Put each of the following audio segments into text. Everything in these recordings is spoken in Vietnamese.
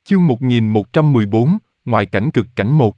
Chương 1114, Ngoại cảnh cực cảnh 1.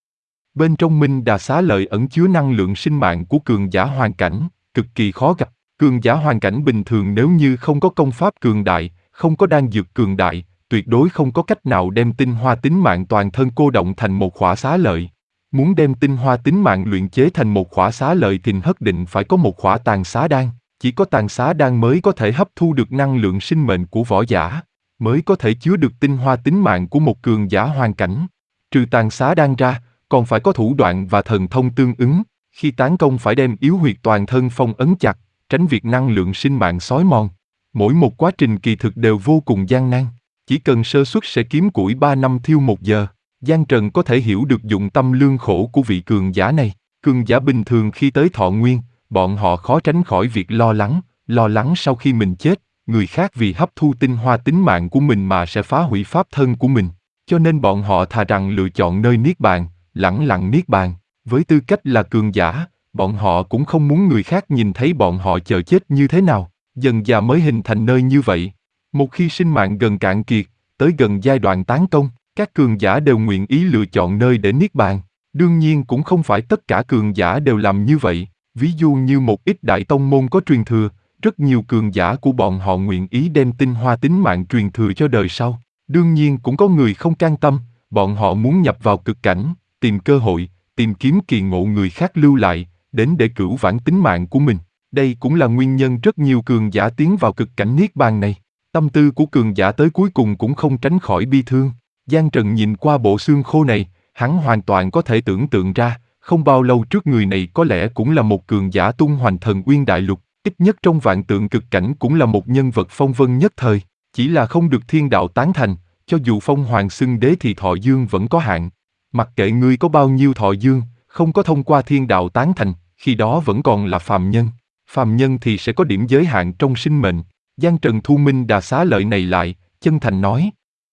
Bên trong Minh Đà Xá Lợi ẩn chứa năng lượng sinh mạng của cường giả hoàn cảnh, cực kỳ khó gặp. Cường giả hoàn cảnh bình thường nếu như không có công pháp cường đại, không có đan dược cường đại, tuyệt đối không có cách nào đem tinh hoa tính mạng toàn thân cô động thành một khỏa xá lợi. Muốn đem tinh hoa tính mạng luyện chế thành một khỏa xá lợi thì nhất định phải có một khỏa tàn xá đan. Chỉ có tàn xá đan mới có thể hấp thu được năng lượng sinh mệnh của võ giả, mới có thể chứa được tinh hoa tính mạng của một cường giả hoàn cảnh. Trừ tàn xá đan ra, còn phải có thủ đoạn và thần thông tương ứng. Khi tán công phải đem yếu huyệt toàn thân phong ấn chặt, tránh việc năng lượng sinh mạng xói mòn. Mỗi một quá trình kỳ thực đều vô cùng gian nan. Chỉ cần sơ suất sẽ kiếm củi 3 năm thiêu 1 giờ. Giang Trần có thể hiểu được dụng tâm lương khổ của vị cường giả này. Cường giả bình thường khi tới thọ nguyên, bọn họ khó tránh khỏi việc lo lắng sau khi mình chết, người khác vì hấp thu tinh hoa tính mạng của mình mà sẽ phá hủy pháp thân của mình. Cho nên bọn họ thà rằng lựa chọn nơi niết bàn, lẳng lặng niết bàn. Với tư cách là cường giả, bọn họ cũng không muốn người khác nhìn thấy bọn họ chờ chết như thế nào. Dần dà mới hình thành nơi như vậy. Một khi sinh mạng gần cạn kiệt, tới gần giai đoạn tán công, các cường giả đều nguyện ý lựa chọn nơi để niết bàn. Đương nhiên cũng không phải tất cả cường giả đều làm như vậy. Ví dụ như một ít đại tông môn có truyền thừa, rất nhiều cường giả của bọn họ nguyện ý đem tinh hoa tính mạng truyền thừa cho đời sau. Đương nhiên cũng có người không can tâm, bọn họ muốn nhập vào cực cảnh, tìm cơ hội, tìm kiếm kỳ ngộ người khác lưu lại, đến để cửu vãn tính mạng của mình. Đây cũng là nguyên nhân rất nhiều cường giả tiến vào cực cảnh niết bàn này. Tâm tư của cường giả tới cuối cùng cũng không tránh khỏi bi thương. Giang Trần nhìn qua bộ xương khô này, hắn hoàn toàn có thể tưởng tượng ra, không bao lâu trước người này có lẽ cũng là một cường giả tung hoành thần uyên đại lục, ít nhất trong vạn tượng cực cảnh cũng là một nhân vật phong vân nhất thời, chỉ là không được thiên đạo tán thành, cho dù phong hoàng xưng đế thì thọ dương vẫn có hạn. Mặc kệ ngươi có bao nhiêu thọ dương, không có thông qua thiên đạo tán thành, khi đó vẫn còn là phàm nhân. Phàm nhân thì sẽ có điểm giới hạn trong sinh mệnh. Giang Trần thu Minh Đà Xá Lợi này lại, chân thành nói: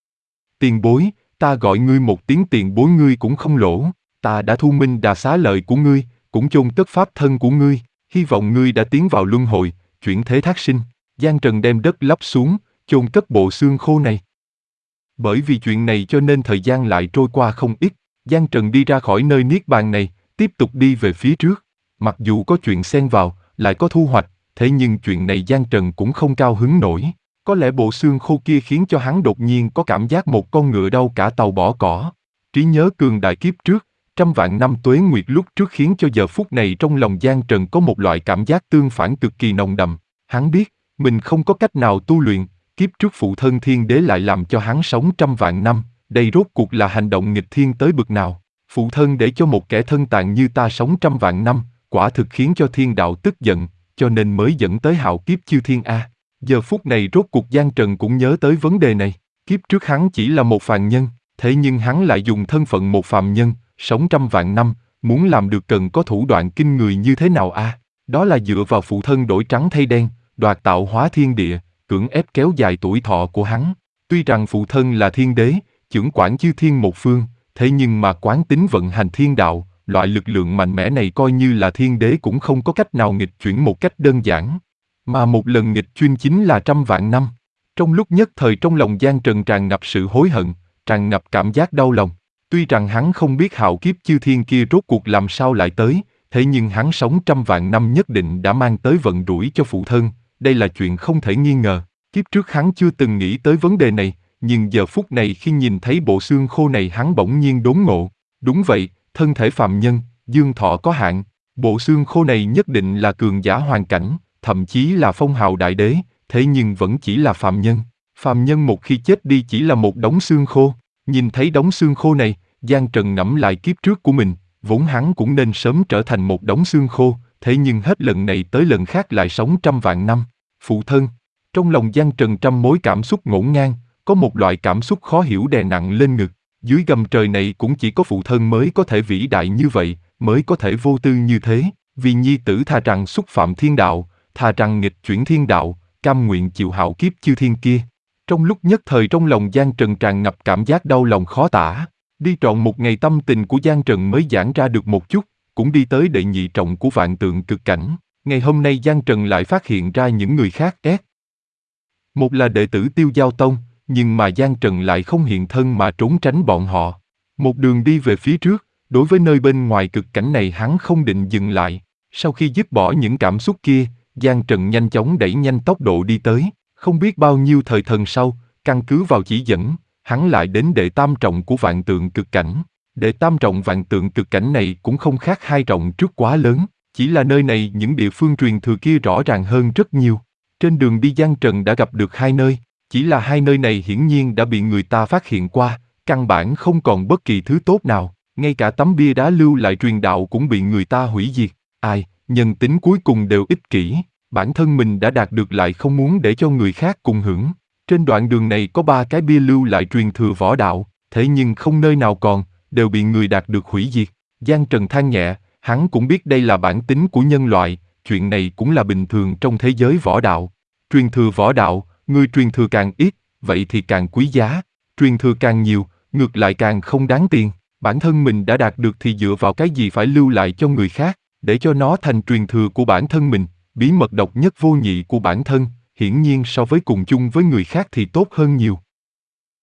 Tiền bối, ta gọi ngươi một tiếng tiền bối ngươi cũng không lỗ. Ta đã thu Minh Đà Xá Lợi của ngươi, cũng chôn cất pháp thân của ngươi. Hy vọng ngươi đã tiến vào luân hồi, chuyển thế thác sinh. Giang Trần đem đất lấp xuống, chôn cất bộ xương khô này. Bởi vì chuyện này cho nên thời gian lại trôi qua không ít. Giang Trần đi ra khỏi nơi niết bàn này, tiếp tục đi về phía trước. Mặc dù có chuyện xen vào, lại có thu hoạch, thế nhưng chuyện này Giang Trần cũng không cao hứng nổi. Có lẽ bộ xương khô kia khiến cho hắn đột nhiên có cảm giác một con ngựa đau cả tàu bỏ cỏ. Trí nhớ cường đại kiếp trước, trăm vạn năm tuế nguyệt lúc trước khiến cho giờ phút này trong lòng Giang Trần có một loại cảm giác tương phản cực kỳ nồng đậm. Hắn biết, mình không có cách nào tu luyện, kiếp trước phụ thân thiên đế lại làm cho hắn sống trăm vạn năm, đây rốt cuộc là hành động nghịch thiên tới bực nào. Phụ thân để cho một kẻ thân tàn như ta sống trăm vạn năm, quả thực khiến cho thiên đạo tức giận, cho nên mới dẫn tới hạo kiếp chư thiên A. Giờ phút này rốt cuộc Giang Trần cũng nhớ tới vấn đề này, kiếp trước hắn chỉ là một phàm nhân, thế nhưng hắn lại dùng thân phận một phàm nhân, sống trăm vạn năm, muốn làm được cần có thủ đoạn kinh người như thế nào a? Đó là dựa vào phụ thân đổi trắng thay đen, đoạt tạo hóa thiên địa, cưỡng ép kéo dài tuổi thọ của hắn. Tuy rằng phụ thân là thiên đế, chưởng quản chư thiên một phương, thế nhưng mà quán tính vận hành thiên đạo, loại lực lượng mạnh mẽ này coi như là thiên đế cũng không có cách nào nghịch chuyển một cách đơn giản. Mà một lần nghịch chuyên chính là trăm vạn năm. Trong lúc nhất thời trong lòng Giang Trần tràn ngập sự hối hận, tràn ngập cảm giác đau lòng. Tuy rằng hắn không biết hạo kiếp chư thiên kia rốt cuộc làm sao lại tới, thế nhưng hắn sống trăm vạn năm nhất định đã mang tới vận rủi cho phụ thân, đây là chuyện không thể nghi ngờ. Kiếp trước hắn chưa từng nghĩ tới vấn đề này, nhưng giờ phút này khi nhìn thấy bộ xương khô này hắn bỗng nhiên đốn ngộ. Đúng vậy, thân thể phàm nhân, dương thọ có hạn, bộ xương khô này nhất định là cường giả hoàn cảnh, thậm chí là phong hào đại đế, thế nhưng vẫn chỉ là phàm nhân. Phàm nhân một khi chết đi chỉ là một đống xương khô. Nhìn thấy đống xương khô này, Giang Trần ngẫm lại kiếp trước của mình, vốn hắn cũng nên sớm trở thành một đống xương khô, thế nhưng hết lần này tới lần khác lại sống trăm vạn năm. Phụ thân, trong lòng Giang Trần trăm mối cảm xúc ngổn ngang, có một loại cảm xúc khó hiểu đè nặng lên ngực. Dưới gầm trời này cũng chỉ có phụ thân mới có thể vĩ đại như vậy, mới có thể vô tư như thế, vì nhi tử thà rằng xúc phạm thiên đạo, thà rằng nghịch chuyển thiên đạo, cam nguyện chịu hạo kiếp chư thiên kia. Trong lúc nhất thời trong lòng Giang Trần tràn ngập cảm giác đau lòng khó tả. Đi trọn một ngày tâm tình của Giang Trần mới giãn ra được một chút, cũng đi tới đệ nhị trọng của vạn tượng cực cảnh. Ngày hôm nay Giang Trần lại phát hiện ra những người khác. Một là đệ tử Tiêu Giao Tông, nhưng mà Giang Trần lại không hiện thân mà trốn tránh bọn họ. Một đường đi về phía trước, đối với nơi bên ngoài cực cảnh này hắn không định dừng lại. Sau khi dứt bỏ những cảm xúc kia, Giang Trần nhanh chóng đẩy nhanh tốc độ đi tới. Không biết bao nhiêu thời thần sau, căn cứ vào chỉ dẫn, hắn lại đến đệ tam trọng của vạn tượng cực cảnh. Đệ tam trọng vạn tượng cực cảnh này cũng không khác hai trọng trước quá lớn, chỉ là nơi này những địa phương truyền thừa kia rõ ràng hơn rất nhiều. Trên đường đi Giang Trần đã gặp được hai nơi, chỉ là hai nơi này hiển nhiên đã bị người ta phát hiện qua, căn bản không còn bất kỳ thứ tốt nào, ngay cả tấm bia đá lưu lại truyền đạo cũng bị người ta hủy diệt. Ai, nhân tính cuối cùng đều ích kỷ, bản thân mình đã đạt được lại không muốn để cho người khác cùng hưởng. Trên đoạn đường này có 3 cái bia lưu lại truyền thừa võ đạo, thế nhưng không nơi nào còn, đều bị người đạt được hủy diệt. Giang Trần than nhẹ, hắn cũng biết đây là bản tính của nhân loại, chuyện này cũng là bình thường trong thế giới võ đạo. Truyền thừa võ đạo, người truyền thừa càng ít, vậy thì càng quý giá, truyền thừa càng nhiều, ngược lại càng không đáng tiền. Bản thân mình đã đạt được thì dựa vào cái gì phải lưu lại cho người khác, để cho nó thành truyền thừa của bản thân mình, bí mật độc nhất vô nhị của bản thân, hiển nhiên so với cùng chung với người khác thì tốt hơn nhiều.